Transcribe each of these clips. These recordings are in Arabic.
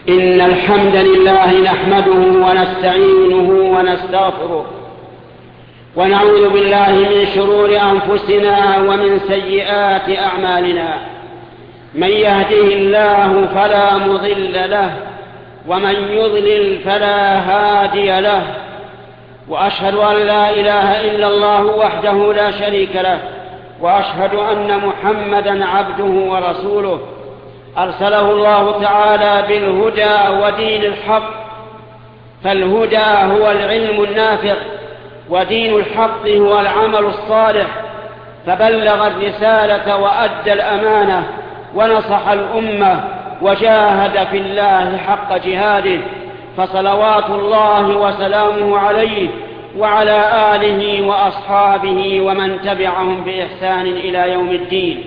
إن الحمد لله نحمده ونستعينه ونستغفره ونعوذ بالله من شرور أنفسنا ومن سيئات أعمالنا. من يهده الله فلا مضل له ومن يضلل فلا هادي له، وأشهد أن لا إله إلا الله وحده لا شريك له، وأشهد أن محمدا عبده ورسوله أرسله الله تعالى بالهدى ودين الحق، فالهدى هو العلم النافع ودين الحق هو العمل الصالح، فبلغ الرسالة وأدى الأمانة ونصح الأمة وجاهد في الله حق جهاده، فصلوات الله وسلامه عليه وعلى آله وأصحابه ومن تبعهم بإحسان إلى يوم الدين.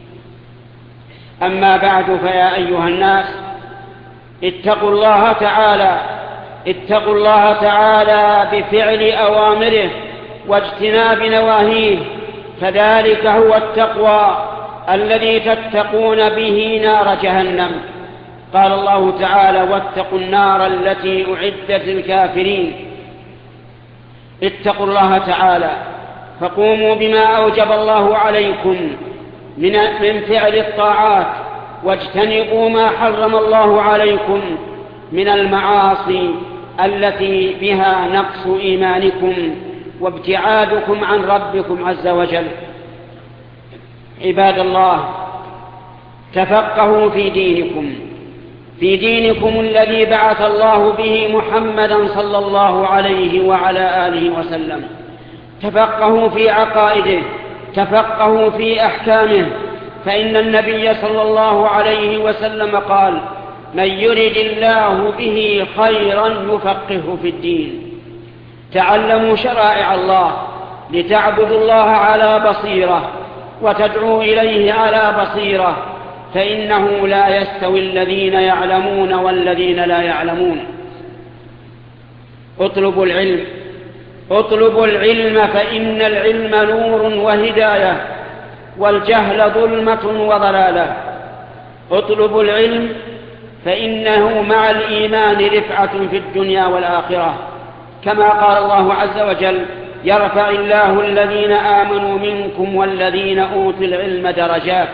أما بعد، فيا أيها الناس، اتقوا الله تعالى بفعل أوامره واجتناب نواهيه، فذلك هو التقوى الذي تتقون به نار جهنم. قال الله تعالى: واتقوا النار التي أعدت للكافرين. اتقوا الله تعالى فقوموا بما أوجب الله عليكم من فعل الطاعات، واجتنبوا ما حرم الله عليكم من المعاصي التي بها نقص إيمانكم وابتعادكم عن ربكم عز وجل. عباد الله، تفقهوا في دينكم الذي بعث الله به محمدا صلى الله عليه وعلى آله وسلم. تفقهوا في عقائده، تفقهوا في أحكامه، فإن النبي صلى الله عليه وسلم قال: من يرد الله به خيرا يفقهه في الدين. تعلموا شرائع الله لتعبدوا الله على بصيرة وتدعوا إليه على بصيرة، فإنه لا يستوي الذين يعلمون والذين لا يعلمون. اطلبوا العلم فإن العلم نور وهداية، والجهل ظلمة وضلالة. اطلبوا العلم فإنه مع الإيمان رفعة في الدنيا والآخرة، كما قال الله عز وجل: يرفع الله الذين آمنوا منكم والذين أوتوا العلم درجات.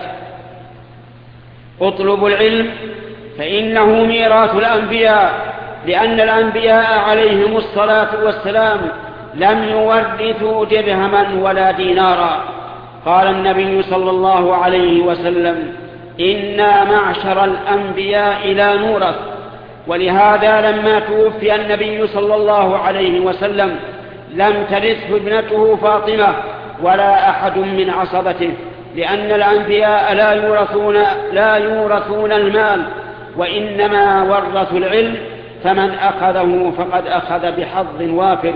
اطلبوا العلم فإنه ميراث الأنبياء، لأن الأنبياء عليهم الصلاة والسلام لم يورثوا درهما ولا دينارا. قال النبي صلى الله عليه وسلم: إنا معشر الأنبياء لا نورث. ولهذا لما توفي النبي صلى الله عليه وسلم لم ترثه ابنته فاطمة ولا أحد من عصبته، لأن الأنبياء لا يورثون المال، وإنما ورثوا العلم، فمن أخذه فقد أخذ بحظ وافر.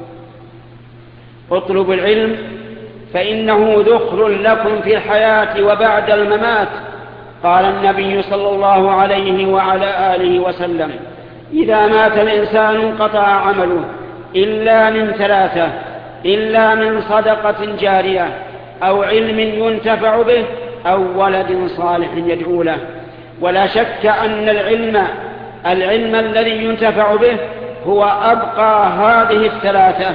اطلبوا العلم فإنه ذخر لكم في الحياة وبعد الممات. قال النبي صلى الله عليه وعلى آله وسلم: إذا مات الإنسان انقطع عمله إلا من ثلاثة: إلا من صدقة جارية، أو علم ينتفع به، أو ولد صالح يدعو له. ولا شك أن العلم الذي ينتفع به هو أبقى هذه الثلاثة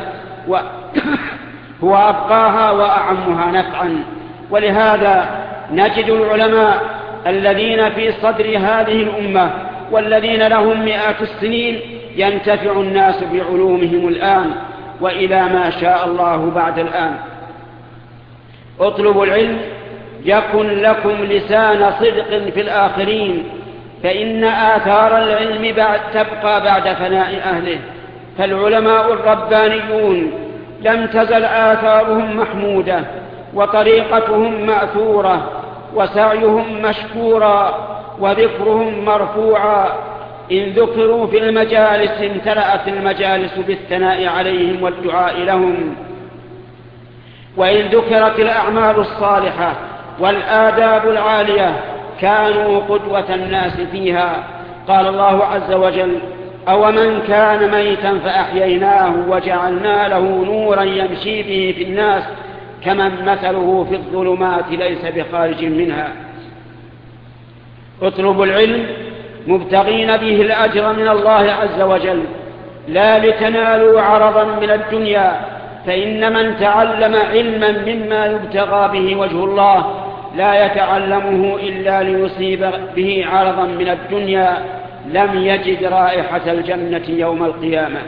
هو أبقاها وأعمها نفعا. ولهذا نجد العلماء الذين في صدر هذه الأمة والذين لهم مئات السنين ينتفع الناس بعلومهم الآن وإلى ما شاء الله بعد الآن. اطلبوا العلم يكن لكم لسان صدق في الآخرين، فإن آثار العلم تبقى بعد فناء أهله. فالعلماء الربانيون لم تزل آثارهم محمودة، وطريقتهم مأثورة، وسعيهم مشكورا، وذكرهم مرفوعا. إن ذكروا في المجالس امتلأت المجالس بالثناء عليهم والدعاء لهم، وإن ذكرت الأعمال الصالحة والآداب العالية كانوا قدوة الناس فيها. قال الله عز وجل: أومن كان ميتا فأحييناه وجعلنا له نورا يمشي به في الناس كمن مثله في الظلمات ليس بخارج منها. اطلبوا العلم مبتغين به الأجر من الله عز وجل، لا لتنالوا عرضا من الدنيا، فإن من تعلم علما مما يبتغى به وجه الله لا يتعلمه إلا ليصيب به عرضا من الدنيا لم يجد رائحة الجنة يوم القيامة.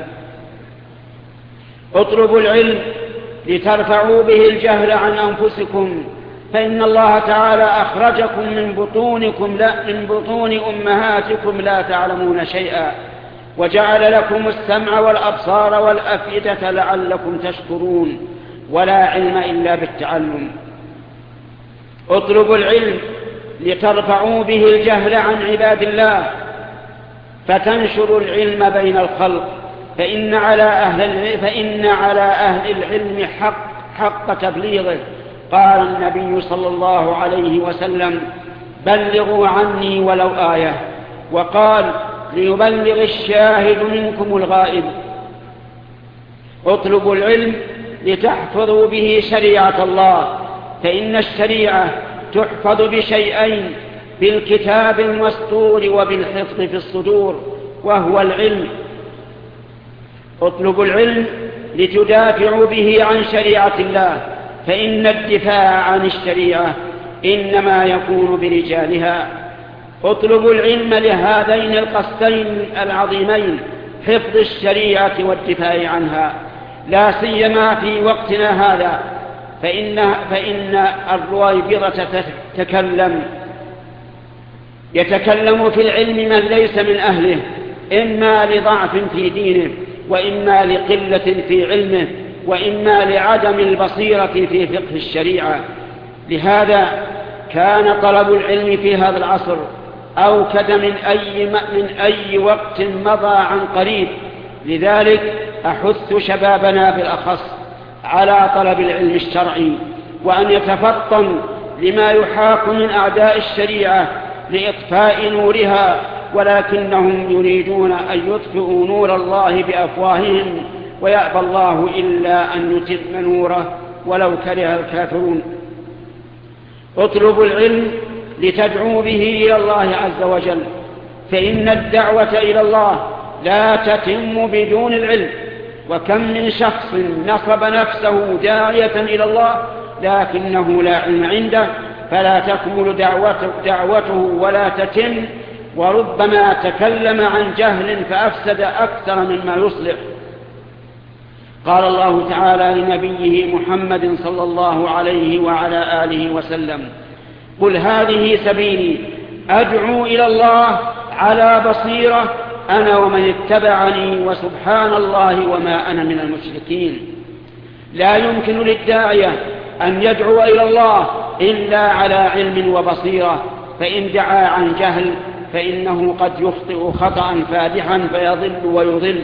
اطلبوا العلم لترفعوا به الجهل عن أنفسكم، فإن الله تعالى أخرجكم من بطون أمهاتكم لا تعلمون شيئا، وجعل لكم السمع والأبصار والأفئدة لعلكم تشكرون، ولا علم إلا بالتعلم. اطلبوا العلم لترفعوا به الجهل عن عباد الله، فتنشروا العلم بين الخلق، فإن على أهل العلم حق تبليغه. قال النبي صلى الله عليه وسلم: بلغوا عني ولو آية. وقال: ليبلغ الشاهد منكم الغائب. اطلبوا العلم لتحفظوا به شريعة الله، فإن الشريعة تحفظ بشيئين: بالكتاب المسطور وبالحفظ في الصدور، وهو العلم. اطلبوا العلم لتدافعوا به عن شريعة الله، فإن الدفاع عن الشريعة إنما يكون برجالها. اطلبوا العلم لهذين القصدين العظيمين: حفظ الشريعة والدفاع عنها، لا سيما في وقتنا هذا، فإن الرويبضة يتكلم في العلم من ليس من أهله، إما لضعف في دينه، وإما لقلة في علمه، وإما لعدم البصيرة في فقه الشريعة. لهذا كان طلب العلم في هذا العصر أوكد من أي وقت مضى عن قريب. لذلك أحث شبابنا بالأخص على طلب العلم الشرعي، وأن يتفطن لما يحاك من أعداء الشريعة لإطفاء نورها، ولكنهم يريدون أن يطفئوا نور الله بأفواههم، ويأبى الله إلا أن يتم نوره ولو كره الكافرون. اطلبوا العلم لتدعوا به إلى الله عز وجل، فإن الدعوة إلى الله لا تتم بدون العلم. وكم من شخص نصب نفسه داعية إلى الله لكنه لا علم عنده، فلا تكمل دعوته ولا تتم، وربما تكلم عن جهل فأفسد أكثر مما يصلح. قال الله تعالى لنبيه محمد صلى الله عليه وعلى آله وسلم: قل هذه سبيلي أدعو إلى الله على بصيرة أنا ومن اتبعني وسبحان الله وما أنا من المشركين. لا يمكن للداعية أن يدعو إلى الله إلا على علم وبصيرة، فإن دعا عن جهل فإنه قد يخطئ خطأ فادحا فيضل ويضل.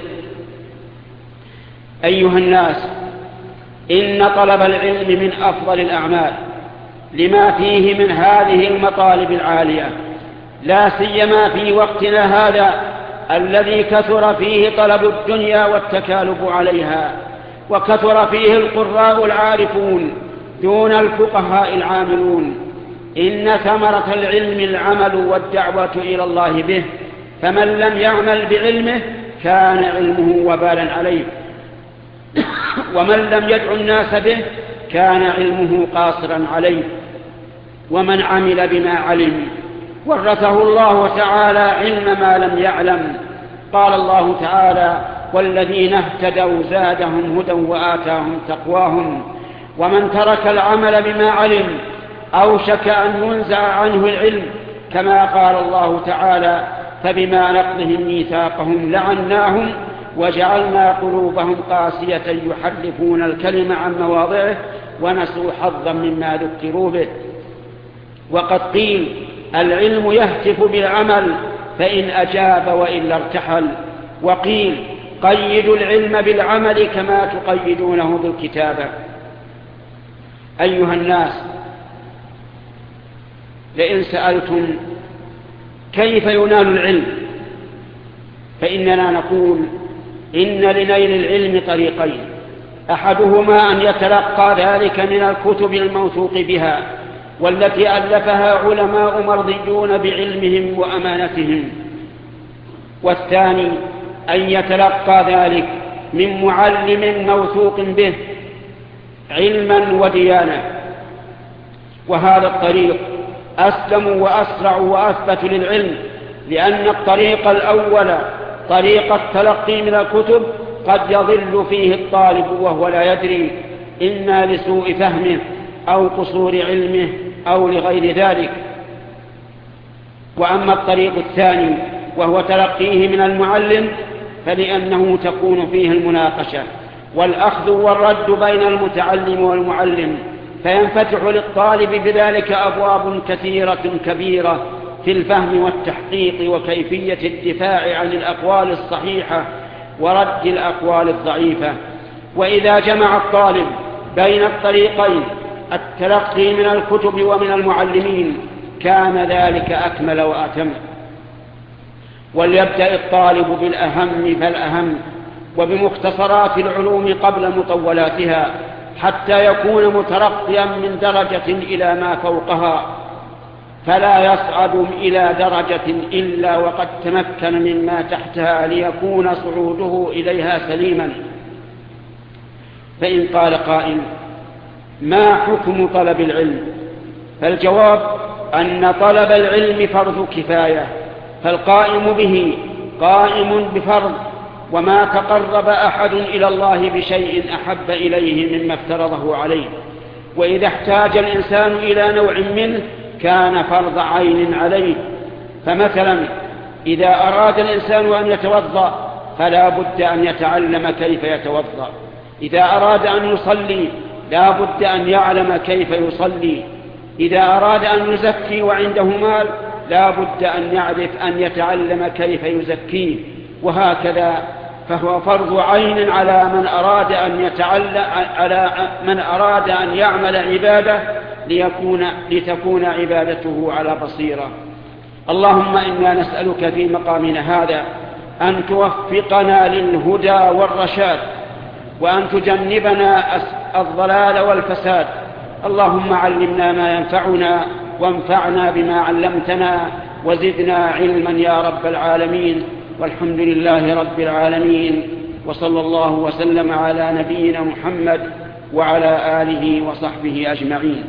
أيها الناس، إن طلب العلم من أفضل الأعمال لما فيه من هذه المطالب العالية، لا سيما في وقتنا هذا الذي كثر فيه طلب الدنيا والتكالب عليها، وكثر فيه القراء العارفون دون الفقهاء العاملون. إن ثمرة العلم العمل والدعوة إلى الله به، فمن لم يعمل بعلمه كان علمه وبالا عليه، ومن لم يدعو الناس به كان علمه قاصرا عليه. ومن عمل بما علم ورثه الله تعالى علم ما لم يعلم. قال الله تعالى: والذين اهتدوا زادهم هدى وآتاهم تقواهم. ومن ترك العمل بما علم أوشك أن ينزع عنه العلم، كما قال الله تعالى: فبما نقضهم ميثاقهم لعناهم وجعلنا قلوبهم قاسية يحرفون الكلم عن مواضعه ونسوا حظا مما ذكروا به. وقد قيل: العلم يهتف بالعمل فإن أجاب وإلا ارتحل. وقيل: قيدوا العلم بالعمل كما تقيدونه بالكتابة. أيها الناس، لئن سألتم كيف ينال العلم، فإننا نقول: إن لنيل العلم طريقين: أحدهما أن يتلقى ذلك من الكتب الموثوق بها، والتي ألفها علماء مرضيون بعلمهم وأمانتهم، والثاني أن يتلقى ذلك من معلم موثوق به علما وديانة. وهذا الطريق أسلم وأسرع وأثبت للعلم، لأن الطريق الأول طريق التلقي من الكتب قد يضل فيه الطالب وهو لا يدري، إما لسوء فهمه أو قصور علمه أو لغير ذلك. وأما الطريق الثاني وهو تلقيه من المعلم فلأنه تكون فيه المناقشة والأخذ والرد بين المتعلم والمعلم، فينفتح للطالب بذلك أبواب كثيرة كبيرة في الفهم والتحقيق وكيفية الدفاع عن الأقوال الصحيحة ورد الأقوال الضعيفة. وإذا جمع الطالب بين الطريقين التلقي من الكتب ومن المعلمين كان ذلك أكمل وأتم. وليبدأ الطالب بالأهم فالأهم وبمختصرات العلوم قبل مطولاتها حتى يكون مترقيا من درجة إلى ما فوقها، فلا يصعد إلى درجة إلا وقد تمكن مما تحتها ليكون صعوده إليها سليما. فإن قال قائل: ما حكم طلب العلم؟ فالجواب أن طلب العلم فرض كفاية، فالقائم به قائم بفرض، وما تقرب أحد إلى الله بشيء أحب إليه مما افترضه عليه. وإذا احتاج الإنسان إلى نوع منه كان فرض عين عليه. فمثلا إذا أراد الإنسان أن يتوضأ فلا بد أن يتعلم كيف يتوضأ، إذا أراد أن يصلي لا بد أن يعلم كيف يصلي، إذا أراد أن يزكي وعنده مال لا بد أن يعرف أن يتعلم كيف يزكيه، وهكذا. فهو فرض عين على من أراد أن يعمل عبادة لتكون عبادته على بصيرة. اللهم إنا نسألك في مقامنا هذا أن توفقنا للهدى والرشاد، وأن تجنبنا الضلال والفساد. اللهم علمنا ما ينفعنا وانفعنا بما علمتنا وزدنا علما يا رب العالمين. والحمد لله رب العالمين، وصلى الله وسلم على نبينا محمد وعلى آله وصحبه أجمعين.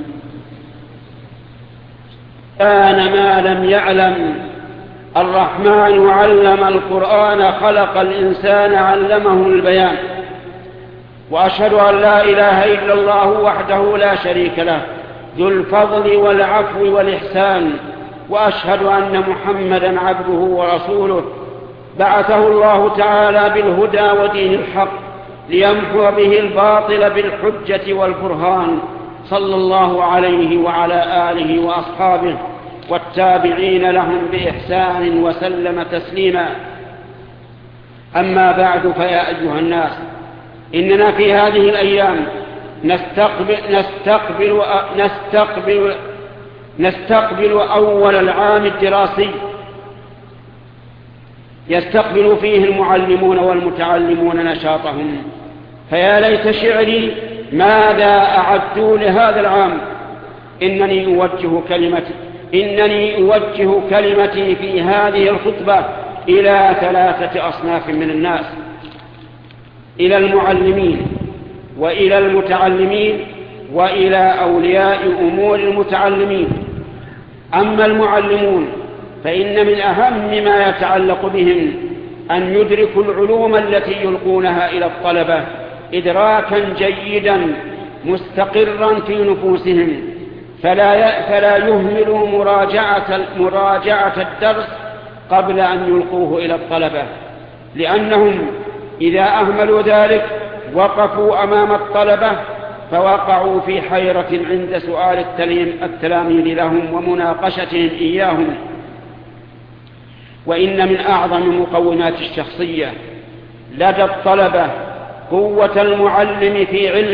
كان ما لم يعلم. الرحمن علم القرآن، خلق الإنسان علمه البيان. وأشهد أن لا إله إلا الله وحده لا شريك له ذو الفضل والعفو والإحسان. وأشهد أن محمدا عبده ورسوله بعثه الله تعالى بالهدى ودين الحق ليمحو به الباطل بالحجة والبرهان، صلى الله عليه وعلى آله وأصحابه والتابعين لهم بإحسان وسلم تسليما. أما بعد، فيا أيها الناس، إننا في هذه الأيام نستقبل أول العام الدراسي يستقبل فيه المعلمون والمتعلمون نشاطهم. فيا ليت شعري ماذا أعدوا لهذا العام. إنني أوجه كلمتي في هذه الخطبة إلى 3 أصناف من الناس: إلى المعلمين وإلى المتعلمين وإلى أولياء أمور المتعلمين. أما المعلمون فإن من أهم ما يتعلق بهم أن يدركوا العلوم التي يلقونها إلى الطلبة إدراكا جيدا مستقرا في نفوسهم، فلا يهملوا مراجعة الدرس قبل أن يلقوه إلى الطلبة، لأنهم إذا أهملوا ذلك وقفوا أمام الطلبة فوقعوا في حيرة عند سؤال التلاميذ لهم ومناقشتهم إياهم. وإن من أعظم مقومات الشخصية لدى الطلبة قوة المعلم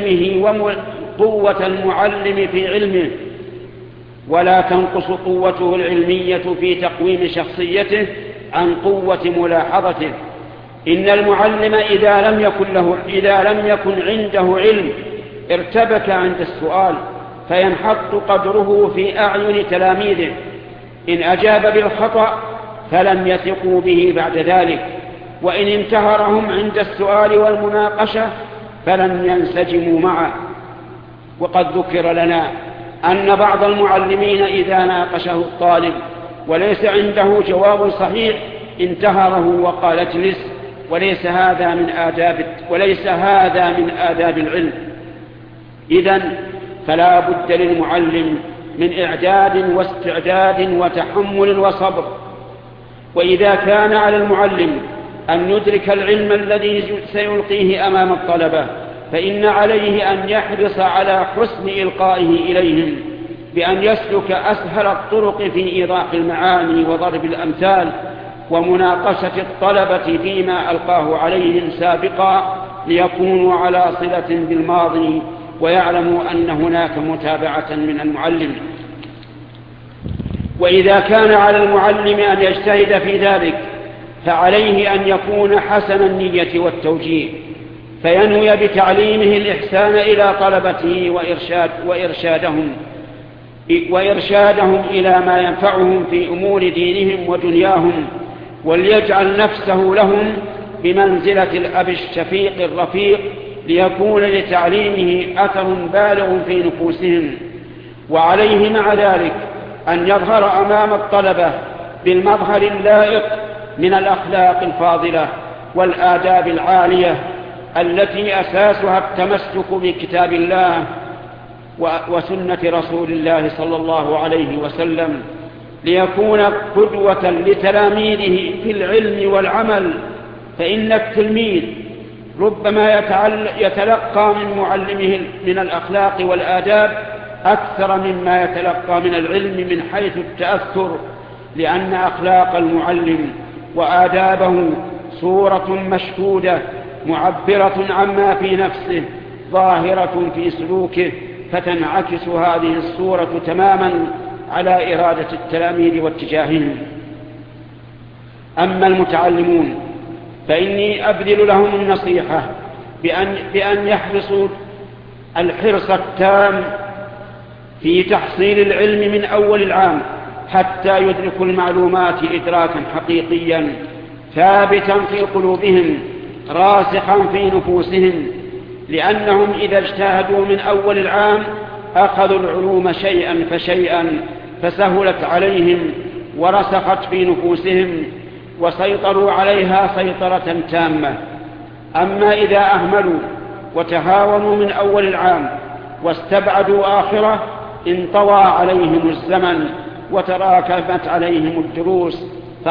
في علمه ولا تنقص قوته العلمية في تقويم شخصيته عن قوة ملاحظته. إن المعلم إذا لم يكن عنده علم ارتبك عند السؤال فينحط قدره في أعين تلاميذه. إن أجاب بالخطأ فلم يثقوا به بعد ذلك، وإن انتهرهم عند السؤال والمناقشة فلم ينسجموا معه. وقد ذكر لنا أن بعض المعلمين إذا ناقشه الطالب وليس عنده جواب صحيح انتهره وقال اجلس، وليس هذا من آداب العلم. إذن فلا بد للمعلم من إعداد واستعداد وتحمل وصبر. وإذا كان على المعلم أن يدرك العلم الذي سيلقيه أمام الطلبة فإن عليه أن يحرص على حسن إلقائه إليهم بأن يسلك أسهل الطرق في إيضاح المعاني وضرب الأمثال ومناقشة الطلبة فيما ألقاه عليهم سابقا، ليكونوا على صلة بالماضي ويعلموا أن هناك متابعة من المعلم. وإذا كان على المعلم أن يجتهد في ذلك فعليه أن يكون حسن النية والتوجيه، فينوي بتعليمه الإحسان إلى طلبته وإرشادهم إلى ما ينفعهم في أمور دينهم ودنياهم، وليجعل نفسه لهم بمنزلة الأب الشفيق الرفيق، ليكون لتعليمه أثر بالغ في نفوسهم. وعليه مع ذلك أن يظهر أمام الطلبة بالمظهر اللائق من الأخلاق الفاضلة والآداب العالية التي أساسها التمسك بكتاب الله وسنة رسول الله صلى الله عليه وسلم، ليكون قدوة لتلاميذه في العلم والعمل. فإن التلميذ ربما يتلقى من معلمه من الأخلاق والآداب أكثر مما يتلقى من العلم من حيث التأثر، لأن أخلاق المعلم وآدابه صورة مشهودة معبرة عما في نفسه ظاهرة في سلوكه، فتنعكس هذه الصورة تماما على إرادة التلاميذ واتجاههم. أما المتعلمون فإني أبذل لهم النصيحة بأن يحرصوا الحرص التام في تحصيل العلم من أول العام حتى يدركوا المعلومات إدراكا حقيقيا ثابتا في قلوبهم راسخا في نفوسهم، لأنهم إذا اجتهدوا من أول العام أخذوا العلوم شيئا فشيئا فسهلت عليهم ورسخت في نفوسهم وسيطروا عليها سيطرة تامة. أما إذا أهملوا وتهاونوا من أول العام واستبعدوا آخره انطوى عليهم الزمن وتراكمت عليهم الدروس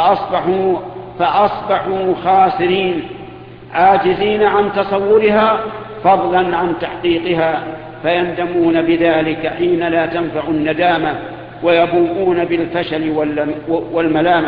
فأصبحوا خاسرين عاجزين عن تصورها فضلا عن تحقيقها، فيندمون بذلك حين لا تنفع الندامة ويبوؤون بالفشل والملامة.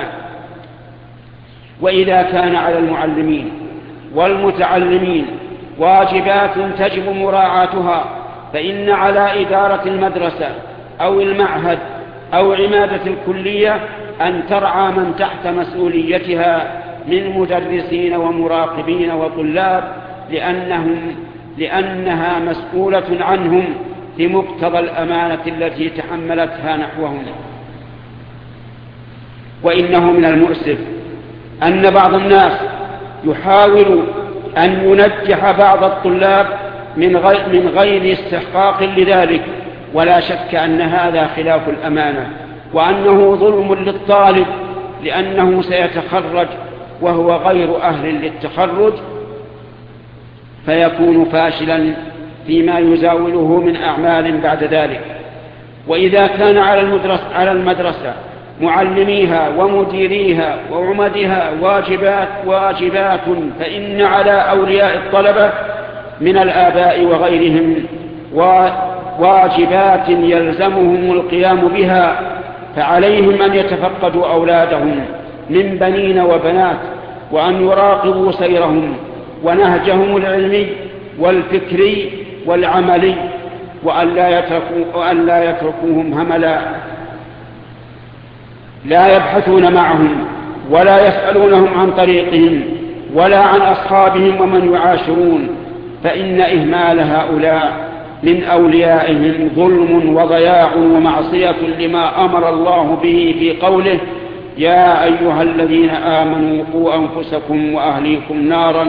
وإذا كان على المعلمين والمتعلمين واجبات تجب مراعاتها فإن على إدارة المدرسة أو المعهد أو عمادة الكلية أن ترعى من تحت مسؤوليتها من مدرسين ومراقبين وطلاب، لأنها مسؤولة عنهم بمقتضى الأمانة التي تحملتها نحوهم. وإنه من المؤسف أن بعض الناس يحاول أن ينجح بعض الطلاب من غير استحقاق لذلك، ولا شك أن هذا خلاف الأمانة، وأنه ظلم للطالب لأنه سيتخرج وهو غير أهل للتخرج فيكون فاشلا فيما يزاوله من أعمال بعد ذلك. وإذا كان على المدرسة معلميها ومديريها وعمدها واجبات فإن على أولياء الطلبة من الآباء وغيرهم واجبات يلزمهم القيام بها، فعليهم أن يتفقدوا أولادهم من بنين وبنات، وأن يراقبوا سيرهم ونهجهم العلمي والفكري والعملي، وأن لا يتركوهم هملا لا يبحثون معهم ولا يسألونهم عن طريقهم ولا عن أصحابهم ومن يعاشرون، فإن إهمال هؤلاء من أوليائهم ظلم وضياع ومعصية لما أمر الله به في قوله: يا أيها الذين آمنوا قوا أنفسكم وأهليكم نارا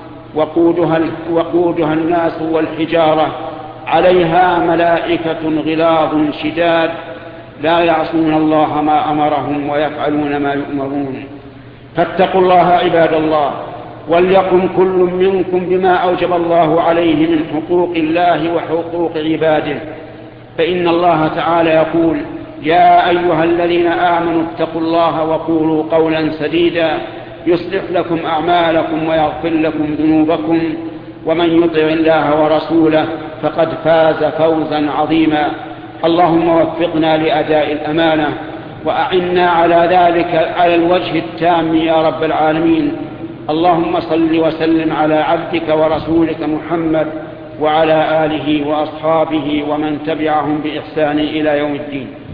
وقودها الناس والحجارة عليها ملائكة غلاظ شداد لا يعصون الله ما أمرهم ويفعلون ما يؤمرون. فاتقوا الله عباد الله، وليقم كل منكم بما أوجب الله عليه من حقوق الله وحقوق عباده، فإن الله تعالى يقول: يا أيها الذين آمنوا اتقوا الله وقولوا قولا سديدا يصلح لكم أعمالكم ويغفر لكم ذنوبكم، ومن يطع الله ورسوله فقد فاز فوزا عظيما. اللهم وفقنا لأداء الأمانة وأعنا على ذلك على الوجه التام يا رب العالمين. اللهم صل وسلم على عبدك ورسولك محمد وعلى آله وأصحابه ومن تبعهم بإحسان إلى يوم الدين.